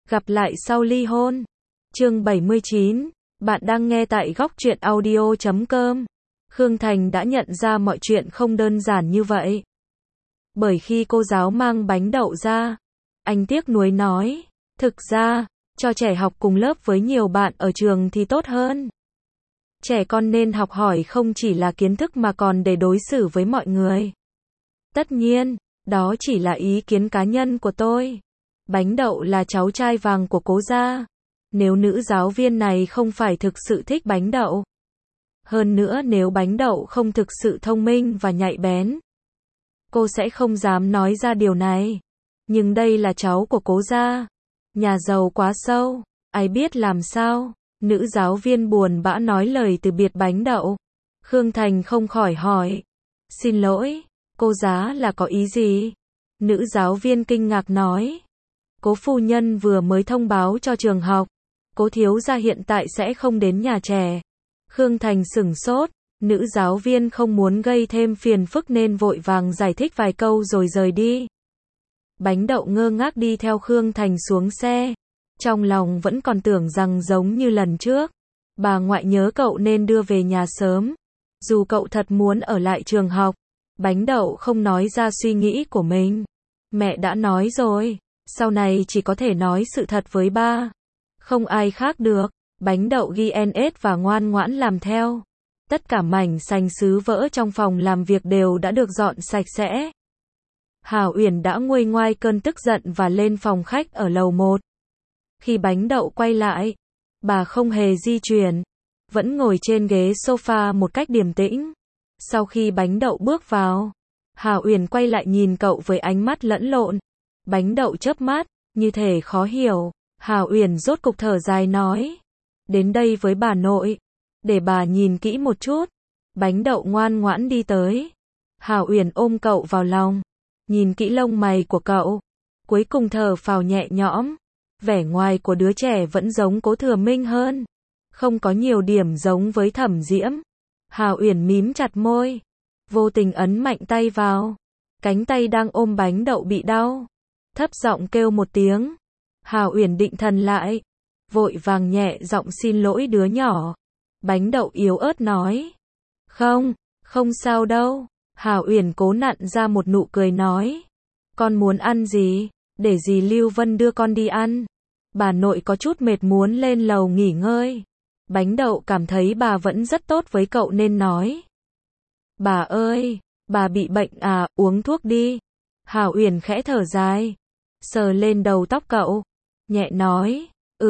Gặp lại sau ly hôn. Chương 79. Bạn đang nghe tại góc truyện audio.com. Khương Thành đã nhận ra mọi chuyện không đơn giản như vậy. Bởi khi cô giáo mang bánh đậu ra, anh tiếc nuối nói, thực ra, cho trẻ học cùng lớp với nhiều bạn ở trường thì tốt hơn. Trẻ con nên học hỏi không chỉ là kiến thức mà còn để đối xử với mọi người. Tất nhiên, đó chỉ là ý kiến cá nhân của tôi. Bánh đậu là cháu trai vàng của cố gia. Nếu nữ giáo viên này không phải thực sự thích bánh đậu. Hơn nữa nếu bánh đậu không thực sự thông minh và nhạy bén, cô sẽ không dám nói ra điều này. Nhưng đây là cháu của cố gia. Nhà giàu quá sâu, ai biết làm sao. Nữ giáo viên buồn bã nói lời từ biệt bánh đậu. Khương Thành không khỏi hỏi. Xin lỗi, cô giáo là có ý gì? Nữ giáo viên kinh ngạc nói. Cố phu nhân vừa mới thông báo cho trường học. Cố thiếu gia hiện tại sẽ không đến nhà trẻ. Khương Thành sửng sốt. Nữ giáo viên không muốn gây thêm phiền phức nên vội vàng giải thích vài câu rồi rời đi. Bánh đậu ngơ ngác đi theo Khương Thành xuống xe. Trong lòng vẫn còn tưởng rằng giống như lần trước. Bà ngoại nhớ cậu nên đưa về nhà sớm. Dù cậu thật muốn ở lại trường học. Bánh đậu không nói ra suy nghĩ của mình. Mẹ đã nói rồi. Sau này chỉ có thể nói sự thật với ba. Không ai khác được. Bánh đậu ghi NS và ngoan ngoãn làm theo. Tất cả mảnh sành sứ vỡ trong phòng làm việc đều đã được dọn sạch sẽ. Hảo Uyển đã nguôi ngoai cơn tức giận và lên phòng khách ở lầu 1. Khi bánh đậu quay lại, bà không hề di chuyển, vẫn ngồi trên ghế sofa một cách điềm tĩnh. Sau khi bánh đậu bước vào, Hảo Uyển quay lại nhìn cậu với ánh mắt lẫn lộn. Bánh đậu chớp mắt, như thể khó hiểu. Hảo Uyển rốt cục thở dài nói, đến đây với bà nội, để bà nhìn kỹ một chút. Bánh đậu ngoan ngoãn đi tới. Hảo Uyển ôm cậu vào lòng, nhìn kỹ lông mày của cậu, cuối cùng thở phào nhẹ nhõm. Vẻ ngoài của đứa trẻ vẫn giống Cố Thừa Minh hơn, không có nhiều điểm giống với Thẩm Diễm. Hảo Uyển mím chặt môi, vô tình ấn mạnh tay vào. Cánh tay đang ôm bánh đậu bị đau, thấp giọng kêu một tiếng. Hảo Uyển định thần lại, vội vàng nhẹ giọng xin lỗi đứa nhỏ. Bánh đậu yếu ớt nói, không sao đâu. Hảo Uyển cố nặn ra một nụ cười nói, con muốn ăn gì, để dì Lưu Vân đưa con đi ăn. Bà nội có chút mệt muốn lên lầu nghỉ ngơi. Bánh đậu cảm thấy bà vẫn rất tốt với cậu nên nói, bà ơi, bà bị bệnh à, uống thuốc đi. Hảo Uyển khẽ thở dài, sờ lên đầu tóc cậu, nhẹ nói,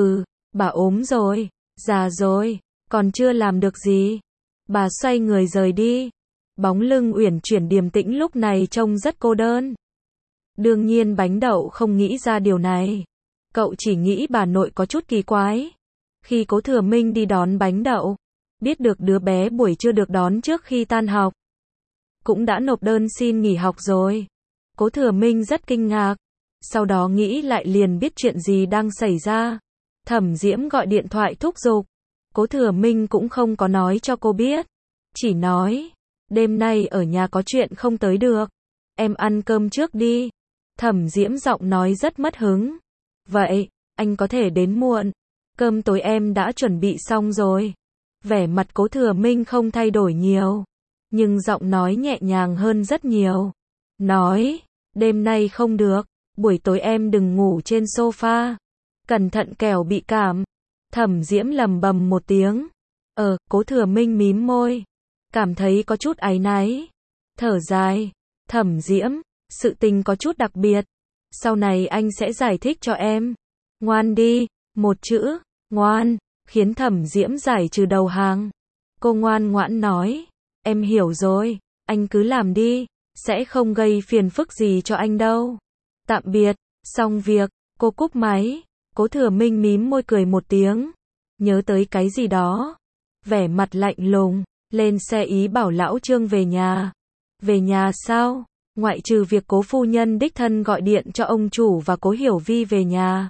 bà ốm rồi, già rồi, còn chưa làm được gì. Bà xoay người rời đi. Bóng lưng uyển chuyển điềm tĩnh lúc này trông rất cô đơn. Đương nhiên bánh đậu không nghĩ ra điều này. Cậu chỉ nghĩ bà nội có chút kỳ quái. Khi Cố Thừa Minh đi đón bánh đậu, biết được đứa bé buổi trưa được đón trước khi tan học, cũng đã nộp đơn xin nghỉ học rồi. Cố Thừa Minh rất kinh ngạc. Sau đó nghĩ lại liền biết chuyện gì đang xảy ra. Thẩm Diễm gọi điện thoại thúc giục. Cố Thừa Minh cũng không có nói cho cô biết. Chỉ nói, đêm nay ở nhà có chuyện không tới được. Em ăn cơm trước đi. Thẩm Diễm giọng nói rất mất hứng. Vậy, anh có thể đến muộn. Cơm tối em đã chuẩn bị xong rồi. Vẻ mặt Cố Thừa Minh không thay đổi nhiều, nhưng giọng nói nhẹ nhàng hơn rất nhiều. Nói, đêm nay không được. Buổi tối em đừng ngủ trên sofa. Cẩn thận kẻo bị cảm. Thẩm Diễm lầm bầm một tiếng. Cố Thừa Minh mím môi, cảm thấy có chút áy náy. Thở dài. Thẩm Diễm, sự tình có chút đặc biệt. Sau này anh sẽ giải thích cho em. Ngoan đi. Một chữ, ngoan, khiến Thẩm Diễm giải trừ đầu hàng. Cô ngoan ngoãn nói, em hiểu rồi, anh cứ làm đi, sẽ không gây phiền phức gì cho anh đâu. Tạm biệt. Xong việc, cô cúp máy. Cố Thừa Minh mím môi cười một tiếng, nhớ tới cái gì đó, vẻ mặt lạnh lùng, lên xe ý bảo lão Trương về nhà. Về nhà sao? Ngoại trừ việc Cố phu nhân đích thân gọi điện cho ông chủ và Cố Hiểu Vi về nhà,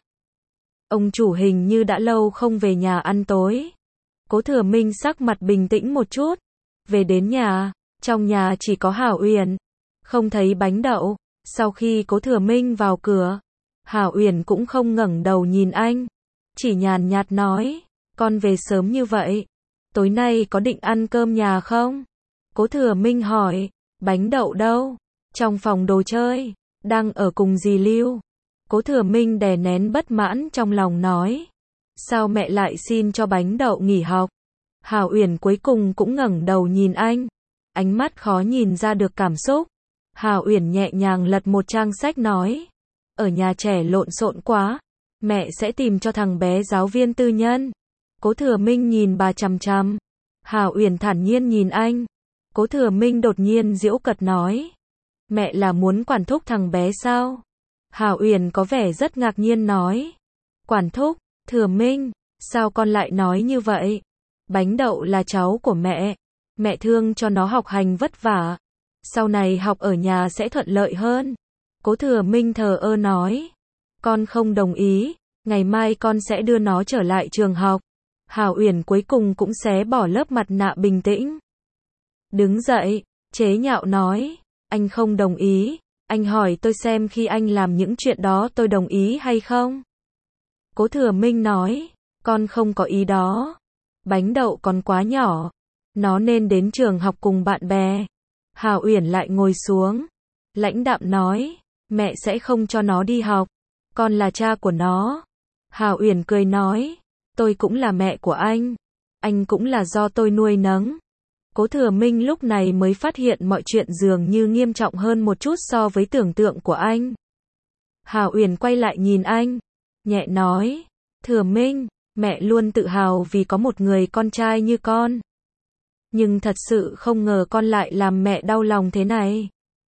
ông chủ hình như đã lâu không về nhà ăn tối. Cố Thừa Minh sắc mặt bình tĩnh một chút. Về đến nhà, trong nhà chỉ có Hảo Uyển, không thấy bánh đậu. Sau khi Cố Thừa Minh vào cửa, Hảo Uyển cũng không ngẩng đầu nhìn anh, chỉ nhàn nhạt nói, con về sớm như vậy, tối nay có định ăn cơm nhà không? Cố Thừa Minh hỏi, bánh đậu đâu? Trong phòng đồ chơi, đang ở cùng dì Lưu. Cố Thừa Minh đè nén bất mãn trong lòng nói, sao mẹ lại xin cho bánh đậu nghỉ học? Hảo Uyển cuối cùng cũng ngẩng đầu nhìn anh, ánh mắt khó nhìn ra được cảm xúc. Hảo Uyển nhẹ nhàng lật một trang sách nói, ở nhà trẻ lộn xộn quá, mẹ sẽ tìm cho thằng bé giáo viên tư nhân. Cố Thừa Minh nhìn bà chằm chằm. Hảo Uyển thản nhiên nhìn anh. Cố Thừa Minh đột nhiên giễu cợt nói, mẹ là muốn quản thúc thằng bé sao? Hảo Uyển có vẻ rất ngạc nhiên nói, quản thúc? Thừa Minh, sao con lại nói như vậy? Bánh đậu là cháu của mẹ thương cho nó học hành vất vả, sau này học ở nhà sẽ thuận lợi hơn. Cố Thừa Minh thờ ơ nói, con không đồng ý, ngày mai con sẽ đưa nó trở lại trường học. Hảo Uyển cuối cùng cũng xé bỏ lớp mặt nạ bình tĩnh. Đứng dậy, chế nhạo nói, anh không đồng ý, anh hỏi tôi xem khi anh làm những chuyện đó tôi đồng ý hay không? Cố Thừa Minh nói, con không có ý đó. Bánh đậu còn quá nhỏ, nó nên đến trường học cùng bạn bè. Hảo Uyển lại ngồi xuống, lãnh đạm nói, mẹ sẽ không cho nó đi học, con là cha của nó. Hảo Uyển cười nói, tôi cũng là mẹ của anh cũng là do tôi nuôi nấng. Cố Thừa Minh lúc này mới phát hiện mọi chuyện dường như nghiêm trọng hơn một chút so với tưởng tượng của anh. Hảo Uyển quay lại nhìn anh, nhẹ nói, Thừa Minh, mẹ luôn tự hào vì có một người con trai như con. Nhưng thật sự không ngờ con lại làm mẹ đau lòng thế này.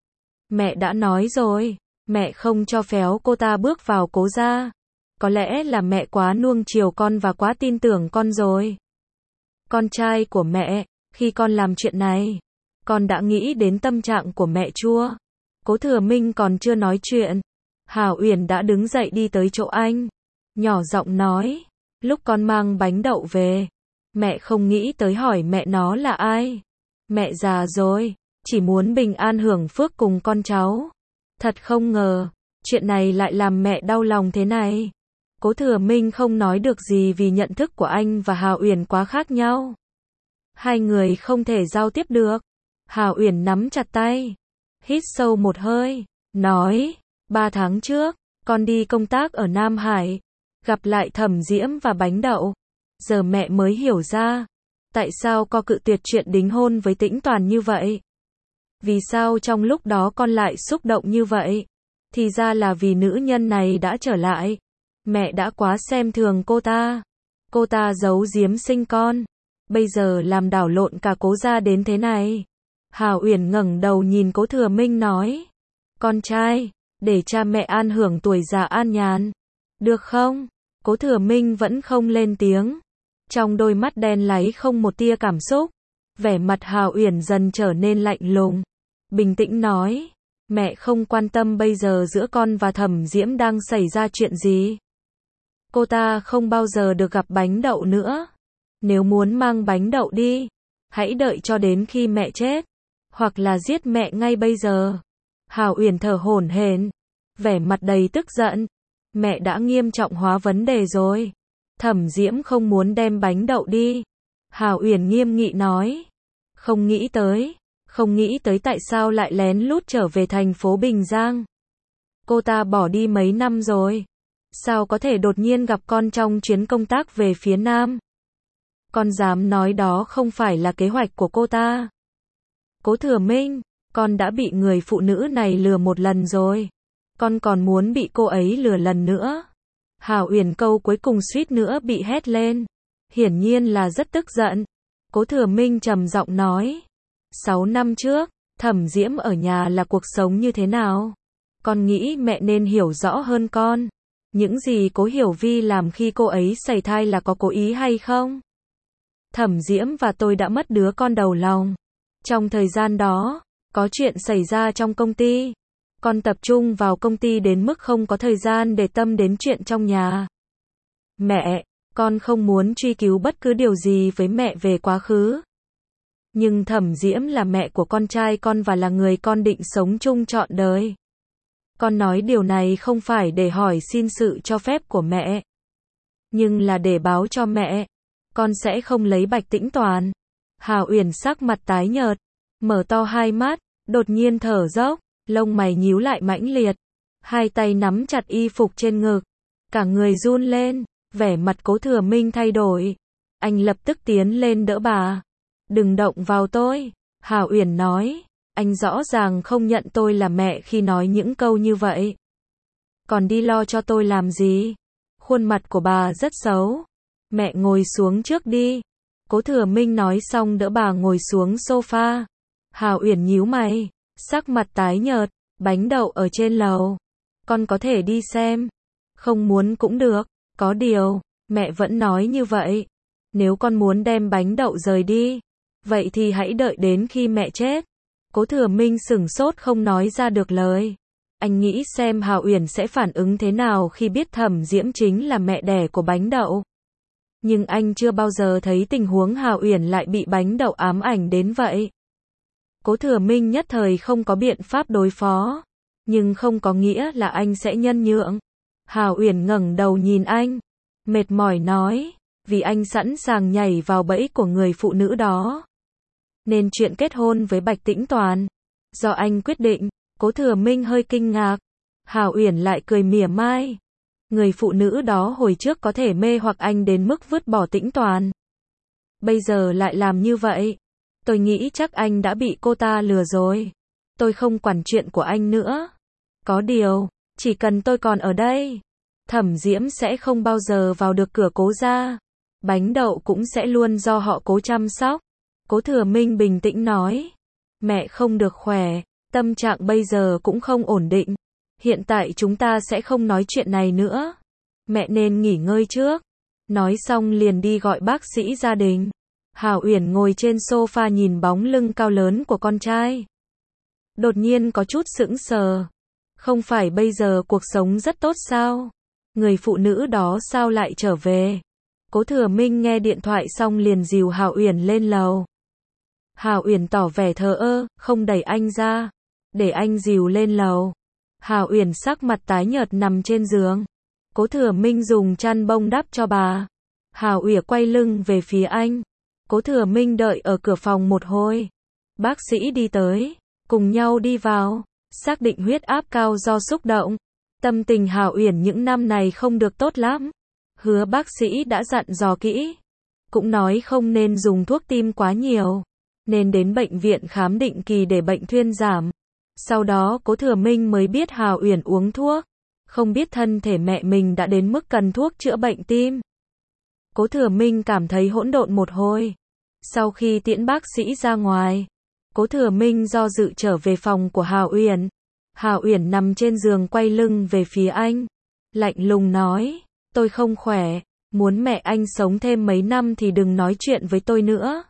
Mẹ đã nói rồi, mẹ không cho phép cô ta bước vào Cố gia. Có lẽ là mẹ quá nuông chiều con và quá tin tưởng con rồi. Con trai của mẹ, khi con làm chuyện này, con đã nghĩ đến tâm trạng của mẹ chưa? Cố Thừa Minh còn chưa nói chuyện, Hảo Uyển đã đứng dậy đi tới chỗ anh, nhỏ giọng nói, lúc con mang bánh đậu về, mẹ không nghĩ tới hỏi mẹ nó là ai. Mẹ già rồi, chỉ muốn bình an hưởng phước cùng con cháu. Thật không ngờ, chuyện này lại làm mẹ đau lòng thế này. Cố Thừa Minh không nói được gì vì nhận thức của anh và Hảo Uyển quá khác nhau. Hai người không thể giao tiếp được. Hảo Uyển nắm chặt tay, hít sâu một hơi, nói, 3 tháng trước, con đi công tác ở Nam Hải, gặp lại Thẩm Diễm và bánh đậu. Giờ mẹ mới hiểu ra, tại sao con cự tuyệt chuyện đính hôn với Tĩnh Toàn như vậy. Vì sao trong lúc đó con lại xúc động như vậy? Thì ra là vì nữ nhân này đã trở lại. Mẹ đã quá xem thường cô ta. Cô ta giấu giếm sinh con. Bây giờ làm đảo lộn cả Cố gia đến thế này. Hảo Uyển ngẩng đầu nhìn Cố Thừa Minh nói, con trai, để cha mẹ an hưởng tuổi già an nhàn. Được không? Cố Thừa Minh vẫn không lên tiếng. Trong đôi mắt đen láy không một tia cảm xúc. Vẻ mặt Hảo Uyển dần trở nên lạnh lùng. Bình tĩnh nói, mẹ không quan tâm bây giờ giữa con và Thẩm Diễm đang xảy ra chuyện gì. Cô ta không bao giờ được gặp bánh đậu nữa. Nếu muốn mang bánh đậu đi, hãy đợi cho đến khi mẹ chết, hoặc là giết mẹ ngay bây giờ. Hảo Uyển thở hổn hển, vẻ mặt đầy tức giận. Mẹ đã nghiêm trọng hóa vấn đề rồi. Thẩm Diễm không muốn đem bánh đậu đi. Hảo Uyển nghiêm nghị nói, không nghĩ tới tại sao lại lén lút trở về thành phố Bình Giang. Cô ta bỏ đi mấy năm rồi, sao có thể đột nhiên gặp con trong chuyến công tác về phía Nam? Con dám nói đó không phải là kế hoạch của cô ta. Cố Thừa Minh, con đã bị người phụ nữ này lừa một lần rồi, con còn muốn bị cô ấy lừa lần nữa. Hảo Uyển câu cuối cùng suýt nữa bị hét lên, hiển nhiên là rất tức giận. Cố Thừa Minh trầm giọng nói, 6 năm trước, Thẩm Diễm ở nhà là cuộc sống như thế nào? Con nghĩ mẹ nên hiểu rõ hơn con. Những gì Cố Hiểu Vi làm khi cô ấy sảy thai là có cố ý hay không? Thẩm Diễm và tôi đã mất đứa con đầu lòng. Trong thời gian đó, có chuyện xảy ra trong công ty. Con tập trung vào công ty đến mức không có thời gian để tâm đến chuyện trong nhà. Mẹ, con không muốn truy cứu bất cứ điều gì với mẹ về quá khứ. Nhưng Thẩm Diễm là mẹ của con trai con và là người con định sống chung trọn đời. Con nói điều này không phải để hỏi xin sự cho phép của mẹ, nhưng là để báo cho mẹ. Con sẽ không lấy Bạch Tĩnh Toàn. Hào Uyển sắc mặt tái nhợt, mở to hai mắt, đột nhiên thở dốc, lông mày nhíu lại mãnh liệt. Hai tay nắm chặt y phục trên ngực, cả người run lên, vẻ mặt Cố Thừa Minh thay đổi. Anh lập tức tiến lên đỡ bà. Đừng động vào tôi, Hào Uyển nói. Anh rõ ràng không nhận tôi là mẹ khi nói những câu như vậy. Còn đi lo cho tôi làm gì? Khuôn mặt của bà rất xấu. Mẹ ngồi xuống trước đi. Cố Thừa Minh nói xong đỡ bà ngồi xuống sofa. Hào Uyển nhíu mày, sắc mặt tái nhợt. Bánh đậu ở trên lầu. Con có thể đi xem. Không muốn cũng được. Có điều, mẹ vẫn nói như vậy. Nếu con muốn đem bánh đậu rời đi, vậy thì hãy đợi đến khi mẹ chết. Cố Thừa Minh sửng sốt không nói ra được lời. Anh nghĩ xem Hào Uyển sẽ phản ứng thế nào khi biết Thẩm Diễm chính là mẹ đẻ của bánh đậu. Nhưng anh chưa bao giờ thấy tình huống Hào Uyển lại bị bánh đậu ám ảnh đến vậy. Cố Thừa Minh nhất thời không có biện pháp đối phó, nhưng không có nghĩa là anh sẽ nhân nhượng. Hào Uyển ngẩng đầu nhìn anh, mệt mỏi nói, vì anh sẵn sàng nhảy vào bẫy của người phụ nữ đó. Nên chuyện kết hôn với Bạch Tĩnh Toàn, do anh quyết định. Cố Thừa Minh hơi kinh ngạc. Hào Uyển lại cười mỉa mai. Người phụ nữ đó hồi trước có thể mê hoặc anh đến mức vứt bỏ Tĩnh Toàn. Bây giờ lại làm như vậy. Tôi nghĩ chắc anh đã bị cô ta lừa rồi. Tôi không quản chuyện của anh nữa. Có điều, chỉ cần tôi còn ở đây, Thẩm Diễm sẽ không bao giờ vào được cửa Cố gia. Bánh đậu cũng sẽ luôn do họ Cố chăm sóc. Cố Thừa Minh bình tĩnh nói. Mẹ không được khỏe, tâm trạng bây giờ cũng không ổn định. Hiện tại chúng ta sẽ không nói chuyện này nữa. Mẹ nên nghỉ ngơi trước. Nói xong liền đi gọi bác sĩ gia đình. Hào Uyển ngồi trên sofa nhìn bóng lưng cao lớn của con trai. Đột nhiên có chút sững sờ. Không phải bây giờ cuộc sống rất tốt sao? Người phụ nữ đó sao lại trở về? Cố Thừa Minh nghe điện thoại xong liền dìu Hào Uyển lên lầu. Hào Uyển tỏ vẻ thờ ơ, không đẩy anh ra, để anh dìu lên lầu. Hào Uyển sắc mặt tái nhợt nằm trên giường. Cố Thừa Minh dùng chăn bông đắp cho bà. Hào Uyển quay lưng về phía anh. Cố Thừa Minh đợi ở cửa phòng một hồi. Bác sĩ đi tới, cùng nhau đi vào, xác định huyết áp cao do xúc động. Tâm tình Hào Uyển những năm này không được tốt lắm. Hứa bác sĩ đã dặn dò kỹ, cũng nói không nên dùng thuốc tim quá nhiều, nên đến bệnh viện khám định kỳ để bệnh thuyên giảm. Sau đó Cố Thừa Minh mới biết Hào Uyển uống thuốc, không biết thân thể mẹ mình đã đến mức cần thuốc chữa bệnh tim. Cố Thừa Minh cảm thấy hỗn độn một hồi. Sau khi tiễn bác sĩ ra ngoài, Cố Thừa Minh do dự trở về phòng của Hào Uyển. Hào Uyển nằm trên giường quay lưng về phía anh, lạnh lùng nói, tôi không khỏe, muốn mẹ anh sống thêm mấy năm thì đừng nói chuyện với tôi nữa.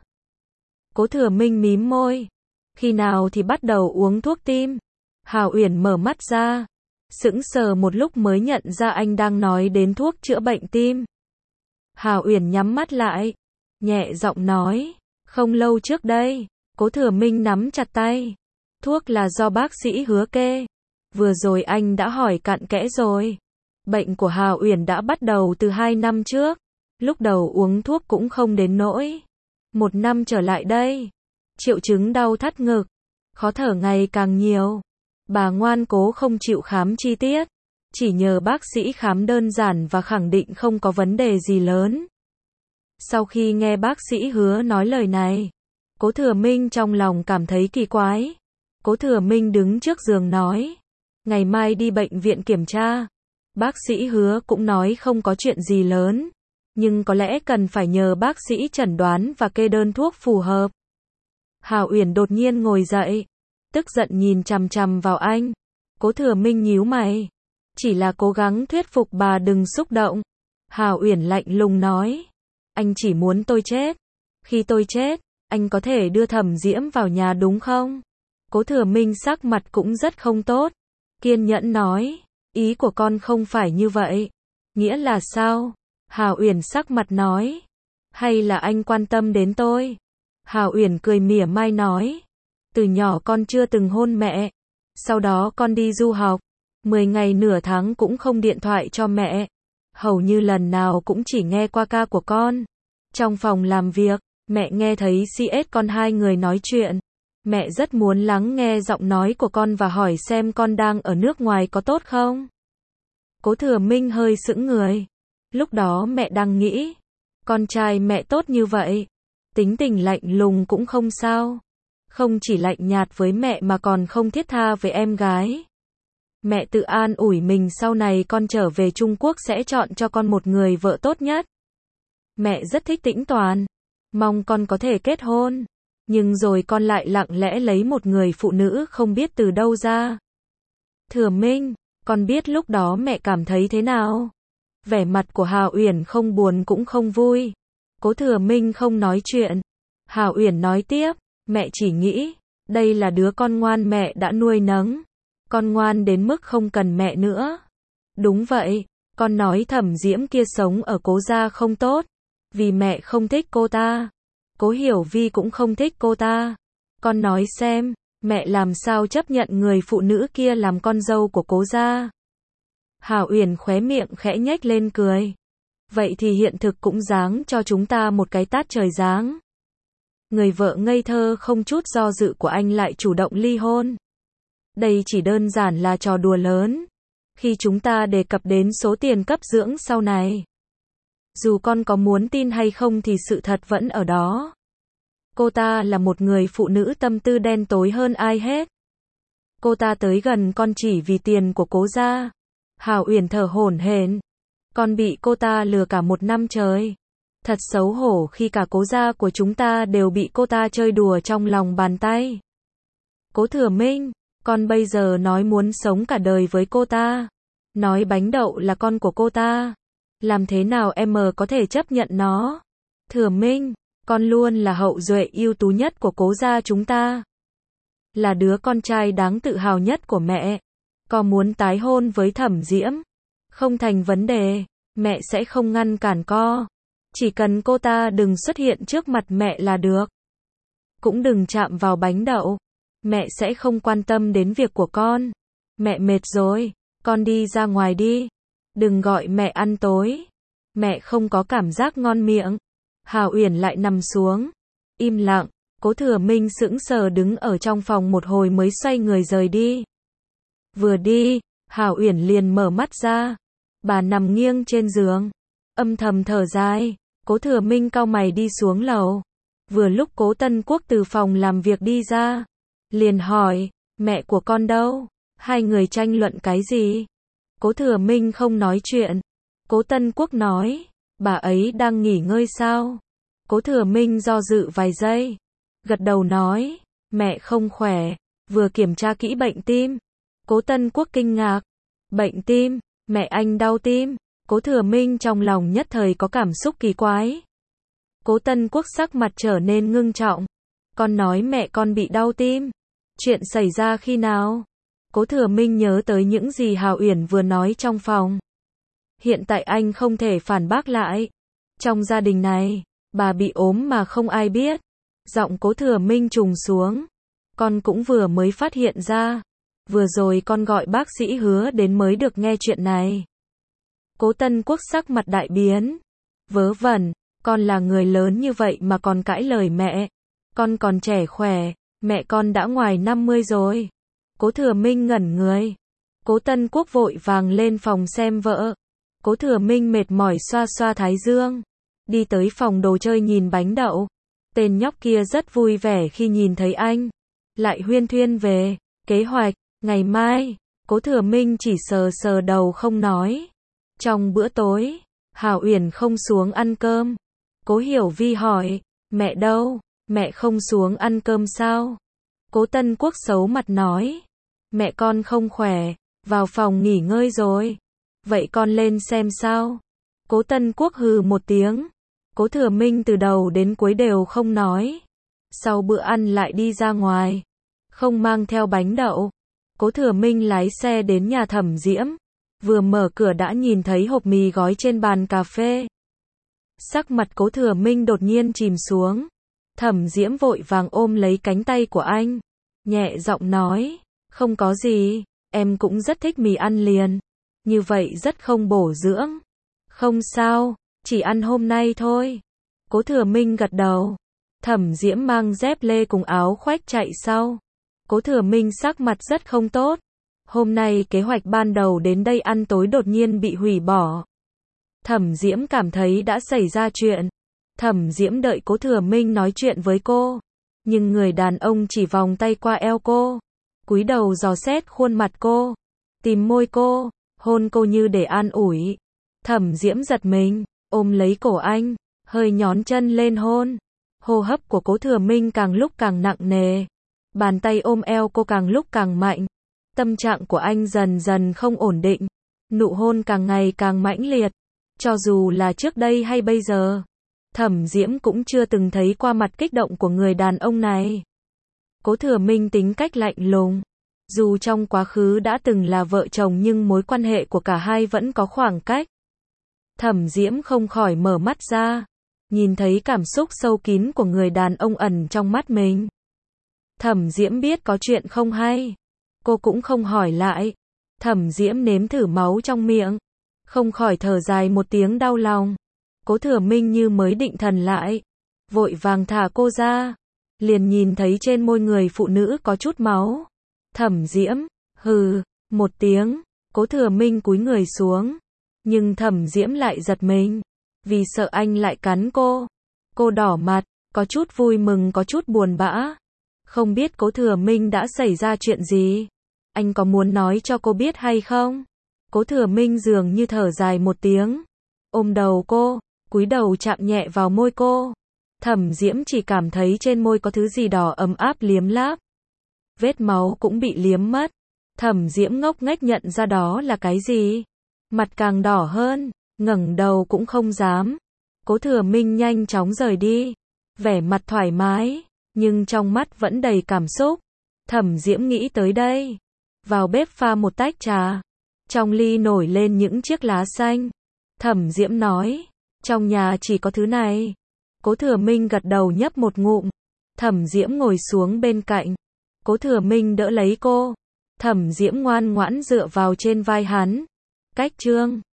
Cố Thừa Minh mím môi, khi nào thì bắt đầu uống thuốc tim? Hào Uyển mở mắt ra, sững sờ một lúc mới nhận ra anh đang nói đến thuốc chữa bệnh tim. Hào Uyển nhắm mắt lại, nhẹ giọng nói, không lâu trước đây. Cố Thừa Minh nắm chặt tay, thuốc là do bác sĩ Hứa kê. Vừa rồi anh đã hỏi cặn kẽ rồi. Bệnh của Hào Uyển đã bắt đầu từ 2 năm trước. Lúc đầu uống thuốc cũng không đến nỗi. 1 năm trở lại đây, triệu chứng đau thắt ngực, khó thở ngày càng nhiều. Bà ngoan cố không chịu khám chi tiết, chỉ nhờ bác sĩ khám đơn giản và khẳng định không có vấn đề gì lớn. Sau khi nghe bác sĩ Hứa nói lời này, Cố Thừa Minh trong lòng cảm thấy kỳ quái. Cố Thừa Minh đứng trước giường nói, ngày mai đi bệnh viện kiểm tra. Bác sĩ Hứa cũng nói không có chuyện gì lớn, nhưng có lẽ cần phải nhờ bác sĩ chẩn đoán và kê đơn thuốc phù hợp. Hào Uyển đột nhiên ngồi dậy, tức giận nhìn chằm chằm vào anh. Cố Thừa Minh nhíu mày, chỉ là cố gắng thuyết phục bà đừng xúc động. Hào Uyển lạnh lùng nói, anh chỉ muốn tôi chết. Khi tôi chết, anh có thể đưa Thẩm Diễm vào nhà đúng không? Cố Thừa Minh sắc mặt cũng rất không tốt, kiên nhẫn nói, ý của con không phải như vậy. Nghĩa là sao? Hào Uyển sắc mặt nói, hay là anh quan tâm đến tôi? Hào Uyển cười mỉa mai nói, từ nhỏ con chưa từng hôn mẹ, sau đó con đi du học, 10 ngày nửa tháng cũng không điện thoại cho mẹ. Hầu như lần nào cũng chỉ nghe qua ca của con. Trong phòng làm việc, mẹ nghe thấy CS con hai người nói chuyện. Mẹ rất muốn lắng nghe giọng nói của con và hỏi xem con đang ở nước ngoài có tốt không. Cố Thừa Minh hơi sững người. Lúc đó mẹ đang nghĩ, con trai mẹ tốt như vậy, tính tình lạnh lùng cũng không sao. Không chỉ lạnh nhạt với mẹ mà còn không thiết tha với em gái. Mẹ tự an ủi mình sau này con trở về Trung Quốc sẽ chọn cho con một người vợ tốt nhất. Mẹ rất thích Tĩnh Toàn, mong con có thể kết hôn. Nhưng rồi con lại lặng lẽ lấy một người phụ nữ không biết từ đâu ra. Thừa Minh, con biết lúc đó mẹ cảm thấy thế nào? Vẻ mặt của Hào Uyển không buồn cũng không vui. Cố Thừa Minh không nói chuyện. Hào Uyển nói tiếp, mẹ chỉ nghĩ, đây là đứa con ngoan mẹ đã nuôi nấng. Con ngoan đến mức không cần mẹ nữa. Đúng vậy, con nói Thẩm Diễm kia sống ở Cố gia không tốt. Vì mẹ không thích cô ta. Cố Hiểu Vi cũng không thích cô ta. Con nói xem, mẹ làm sao chấp nhận người phụ nữ kia làm con dâu của Cố gia? Hào Uyển khóe miệng khẽ nhếch lên cười. Vậy thì hiện thực cũng giáng cho chúng ta một cái tát trời giáng. Người vợ ngây thơ không chút do dự của anh lại chủ động ly hôn. Đây chỉ đơn giản là trò đùa lớn. Khi chúng ta đề cập đến số tiền cấp dưỡng sau này. Dù con có muốn tin hay không thì sự thật vẫn ở đó. Cô ta là một người phụ nữ tâm tư đen tối hơn ai hết. Cô ta tới gần con chỉ vì tiền của Cố gia. Hào Uyển thở hổn hển. Con bị cô ta lừa cả 1 năm trời. Thật xấu hổ khi cả Cố gia của chúng ta đều bị cô ta chơi đùa trong lòng bàn tay. Cố Thừa Minh, con bây giờ nói muốn sống cả đời với cô ta. Nói Bánh Đậu là con của cô ta. Làm thế nào em có thể chấp nhận nó? Thừa Minh, con luôn là hậu duệ ưu tú nhất của Cố gia chúng ta. Là đứa con trai đáng tự hào nhất của mẹ. Con muốn tái hôn với Thẩm Diễm? Không thành vấn đề, mẹ sẽ không ngăn cản con. Chỉ cần cô ta đừng xuất hiện trước mặt mẹ là được. Cũng đừng chạm vào Bánh Đậu. Mẹ sẽ không quan tâm đến việc của con. Mẹ mệt rồi, con đi ra ngoài đi. Đừng gọi mẹ ăn tối. Mẹ không có cảm giác ngon miệng. Hào Uyển lại nằm xuống. Im lặng, Cố Thừa Minh sững sờ đứng ở trong phòng một hồi mới xoay người rời đi. Vừa đi, Hào Uyển liền mở mắt ra. Bà nằm nghiêng trên giường. Âm thầm thở dài. Cố Thừa Minh cau mày đi xuống lầu. Vừa lúc Cố Tân Quốc từ phòng làm việc đi ra. Liền hỏi, mẹ của con đâu? Hai người tranh luận cái gì? Cố Thừa Minh không nói chuyện. Cố Tân Quốc nói, bà ấy đang nghỉ ngơi sao? Cố Thừa Minh do dự vài giây. Gật đầu nói, mẹ không khỏe, vừa kiểm tra kỹ bệnh tim. Cố Tân Quốc kinh ngạc. Bệnh tim, mẹ anh đau tim. Cố Thừa Minh trong lòng nhất thời có cảm xúc kỳ quái. Cố Tân Quốc sắc mặt trở nên ngưng trọng. Con nói mẹ con bị đau tim. Chuyện xảy ra khi nào? Cố Thừa Minh nhớ tới những gì Hào Uyển vừa nói trong phòng. Hiện tại anh không thể phản bác lại. Trong gia đình này, bà bị ốm mà không ai biết. Giọng Cố Thừa Minh trùng xuống. Con cũng vừa mới phát hiện ra. Vừa rồi con gọi bác sĩ Hứa đến mới được nghe chuyện này. Cố Tân Quốc sắc mặt đại biến. Vớ vẩn, con là người lớn như vậy mà còn cãi lời mẹ. Con còn trẻ khỏe, mẹ con đã ngoài 50 rồi. Cố Thừa Minh ngẩn người. Cố Tân Quốc vội vàng lên phòng xem vợ. Cố Thừa Minh mệt mỏi xoa xoa thái dương. Đi tới phòng đồ chơi nhìn Bánh Đậu. Tên nhóc kia rất vui vẻ khi nhìn thấy anh. Lại huyên thuyên về kế hoạch ngày mai. Cố Thừa Minh chỉ sờ sờ đầu không nói. Trong bữa tối, Hào Uyển không xuống ăn cơm. Cố Hiểu Vi hỏi, mẹ đâu? Mẹ không xuống ăn cơm sao? Cố Tân Quốc xấu mặt nói, mẹ con không khỏe, vào phòng nghỉ ngơi rồi. Vậy con lên xem sao? Cố Tân Quốc hừ một tiếng. Cố Thừa Minh từ đầu đến cuối đều không nói. Sau bữa ăn lại đi ra ngoài. Không mang theo Bánh Đậu. Cố Thừa Minh lái xe đến nhà Thẩm Diễm. Vừa mở cửa đã nhìn thấy hộp mì gói trên bàn cà phê. Sắc mặt Cố Thừa Minh đột nhiên chìm xuống. Thẩm Diễm vội vàng ôm lấy cánh tay của anh. Nhẹ giọng nói, không có gì, em cũng rất thích mì ăn liền. Như vậy rất không bổ dưỡng. Không sao, chỉ ăn hôm nay thôi. Cố Thừa Minh gật đầu. Thẩm Diễm mang dép lê cùng áo khoác chạy sau. Cố Thừa Minh sắc mặt rất không tốt. Hôm nay kế hoạch ban đầu đến đây ăn tối đột nhiên bị hủy bỏ. Thẩm Diễm cảm thấy đã xảy ra chuyện. Thẩm Diễm đợi Cố Thừa Minh nói chuyện với cô. Nhưng người đàn ông chỉ vòng tay qua eo cô. Cúi đầu dò xét khuôn mặt cô. Tìm môi cô. Hôn cô như để an ủi. Thẩm Diễm giật mình. Ôm lấy cổ anh. Hơi nhón chân lên hôn. Hô hấp của Cố Thừa Minh càng lúc càng nặng nề. Bàn tay ôm eo cô càng lúc càng mạnh. Tâm trạng của anh dần dần không ổn định. Nụ hôn càng ngày càng mãnh liệt. Cho dù là trước đây hay bây giờ, Thẩm Diễm cũng chưa từng thấy qua mặt kích động của người đàn ông này. Cố Thừa Minh tính cách lạnh lùng. Dù trong quá khứ đã từng là vợ chồng nhưng mối quan hệ của cả hai vẫn có khoảng cách. Thẩm Diễm không khỏi mở mắt ra. Nhìn thấy cảm xúc sâu kín của người đàn ông ẩn trong mắt mình. Thẩm Diễm biết có chuyện không hay. Cô cũng không hỏi lại. Thẩm Diễm nếm thử máu trong miệng. Không khỏi thở dài một tiếng đau lòng. Cố Thừa Minh như mới định thần lại. Vội vàng thả cô ra. Liền nhìn thấy trên môi người phụ nữ có chút máu. Thẩm Diễm, hừ, một tiếng. Cố Thừa Minh cúi người xuống. Nhưng Thẩm Diễm lại giật mình. Vì sợ anh lại cắn cô. Cô đỏ mặt, có chút vui mừng có chút buồn bã. Không biết Cố Thừa Minh đã xảy ra chuyện gì. Anh có muốn nói cho cô biết hay không? Cố Thừa Minh dường như thở dài một tiếng. Ôm đầu cô, cúi đầu chạm nhẹ vào môi cô. Thẩm Diễm chỉ cảm thấy trên môi có thứ gì đỏ ấm áp liếm láp. Vết máu cũng bị liếm mất. Thẩm Diễm ngốc nghếch nhận ra đó là cái gì. Mặt càng đỏ hơn, ngẩng đầu cũng không dám. Cố Thừa Minh nhanh chóng rời đi. Vẻ mặt thoải mái, nhưng trong mắt vẫn đầy cảm xúc. Thẩm Diễm nghĩ tới đây. Vào bếp pha một tách trà. Trong ly nổi lên những chiếc lá xanh. Thẩm Diễm nói, trong nhà chỉ có thứ này. Cố Thừa Minh gật đầu nhấp một ngụm. Thẩm Diễm ngồi xuống bên cạnh. Cố Thừa Minh đỡ lấy cô. Thẩm Diễm ngoan ngoãn dựa vào trên vai hắn. Cách chương